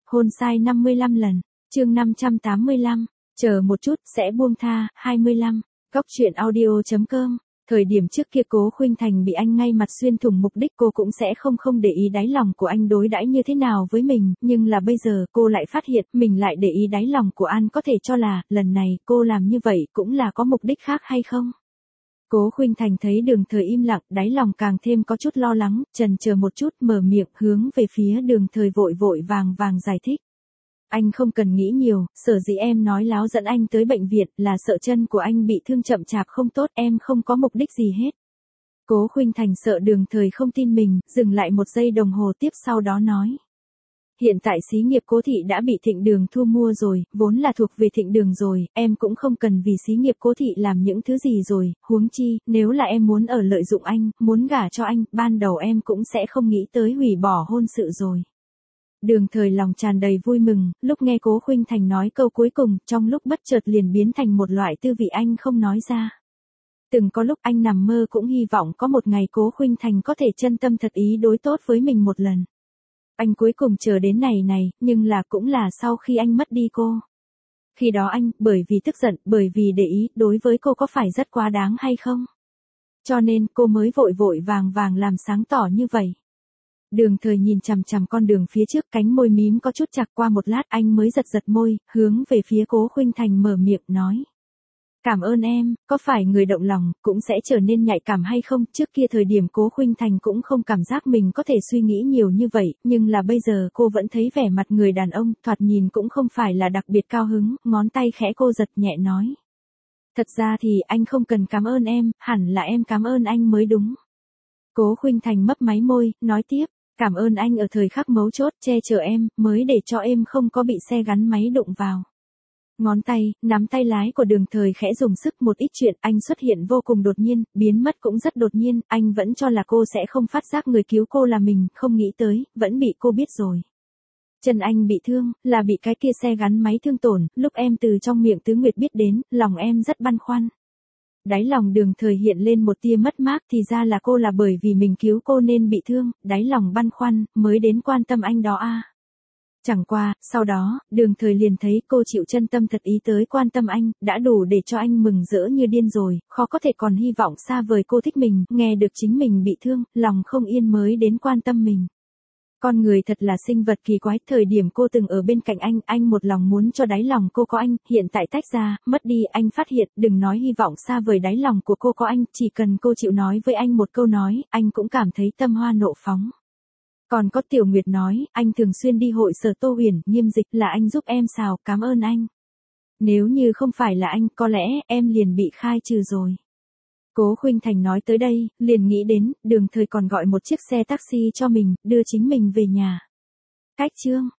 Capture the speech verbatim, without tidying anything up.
hôn sai năm mươi lăm lần. Chương năm trăm tám mươi lăm, chờ một chút, sẽ buông tha, hai mươi lăm. Góc truyện audio chấm com. Thời điểm trước kia Cố Khuynh Thành bị anh ngay mặt xuyên thủng mục đích cô cũng sẽ không không để ý đáy lòng của anh đối đãi như thế nào với mình, nhưng là bây giờ cô lại phát hiện mình lại để ý đáy lòng của anh, có thể cho là, lần này cô làm như vậy cũng là có mục đích khác hay không? Cố Khuynh Thành thấy Đường Thời im lặng, đáy lòng càng thêm có chút lo lắng, chần chờ một chút mở miệng hướng về phía Đường Thời vội vội vàng vàng giải thích. Anh không cần nghĩ nhiều, sở dĩ em nói láo dẫn anh tới bệnh viện là sợ chân của anh bị thương chậm chạp không tốt, em không có mục đích gì hết. Cố Khuynh Thành sợ Đường Thời không tin mình, dừng lại một giây đồng hồ tiếp sau đó nói. Hiện tại xí nghiệp Cố thị đã bị Thịnh Đường thu mua rồi, vốn là thuộc về Thịnh Đường rồi, em cũng không cần vì xí nghiệp Cố thị làm những thứ gì rồi, huống chi, nếu là em muốn ở lợi dụng anh, muốn gả cho anh, ban đầu em cũng sẽ không nghĩ tới hủy bỏ hôn sự rồi. Đường Thời lòng tràn đầy vui mừng, lúc nghe Cố Khuynh Thành nói câu cuối cùng, trong lúc bất chợt liền biến thành một loại tư vị anh không nói ra. Từng có lúc anh nằm mơ cũng hy vọng có một ngày Cố Khuynh Thành có thể chân tâm thật ý đối tốt với mình một lần. Anh cuối cùng chờ đến ngày này, nhưng là cũng là sau khi anh mất đi cô. Khi đó anh, bởi vì tức giận, bởi vì để ý, đối với cô có phải rất quá đáng hay không? Cho nên cô mới vội vội vàng vàng làm sáng tỏ như vậy. Đường Thời nhìn chằm chằm con đường phía trước, cánh môi mím có chút chặt, qua một lát anh mới giật giật môi, hướng về phía Cố Khuynh Thành mở miệng nói. Cảm ơn em, có phải người động lòng, cũng sẽ trở nên nhạy cảm hay không? Trước kia thời điểm Cố Khuynh Thành cũng không cảm giác mình có thể suy nghĩ nhiều như vậy, nhưng là bây giờ cô vẫn thấy vẻ mặt người đàn ông, thoạt nhìn cũng không phải là đặc biệt cao hứng, ngón tay khẽ cô giật nhẹ nói. Thật ra thì anh không cần cảm ơn em, hẳn là em cảm ơn anh mới đúng. Cố Khuynh Thành mấp máy môi, nói tiếp. Cảm ơn anh ở thời khắc mấu chốt che chở em, mới để cho em không có bị xe gắn máy đụng vào. Ngón tay, nắm tay lái của Đường Thời khẽ dùng sức, một ít chuyện anh xuất hiện vô cùng đột nhiên, biến mất cũng rất đột nhiên, anh vẫn cho là cô sẽ không phát giác người cứu cô là mình, không nghĩ tới, vẫn bị cô biết rồi. Chân anh bị thương, là bị cái kia xe gắn máy thương tổn, lúc em từ trong miệng Tứ Nguyệt biết đến, lòng em rất băn khoăn. Đáy lòng Đường Thời hiện lên một tia mất mát, thì ra là cô là bởi vì mình cứu cô nên bị thương, đáy lòng băn khoăn, mới đến quan tâm anh đó a. Chẳng qua, sau đó, Đường Thời liền thấy cô chịu chân tâm thật ý tới quan tâm anh, đã đủ để cho anh mừng rỡ như điên rồi, khó có thể còn hy vọng xa vời cô thích mình, nghe được chính mình bị thương, lòng không yên mới đến quan tâm mình. Con người thật là sinh vật kỳ quái, thời điểm cô từng ở bên cạnh anh, anh một lòng muốn cho đáy lòng cô có anh, hiện tại tách ra, mất đi, anh phát hiện, đừng nói hy vọng xa vời đáy lòng của cô có anh, chỉ cần cô chịu nói với anh một câu nói, anh cũng cảm thấy tâm hoa nộ phóng. Còn có Tiểu Nguyệt nói, anh thường xuyên đi hội sở Tô Huyền, nghiêm dịch là anh giúp em xào, cảm ơn anh. Nếu như không phải là anh, có lẽ em liền bị khai trừ rồi. Cố Khuynh Thành nói tới đây, liền nghĩ đến, Đường Thời còn gọi một chiếc xe taxi cho mình, đưa chính mình về nhà. Cách chương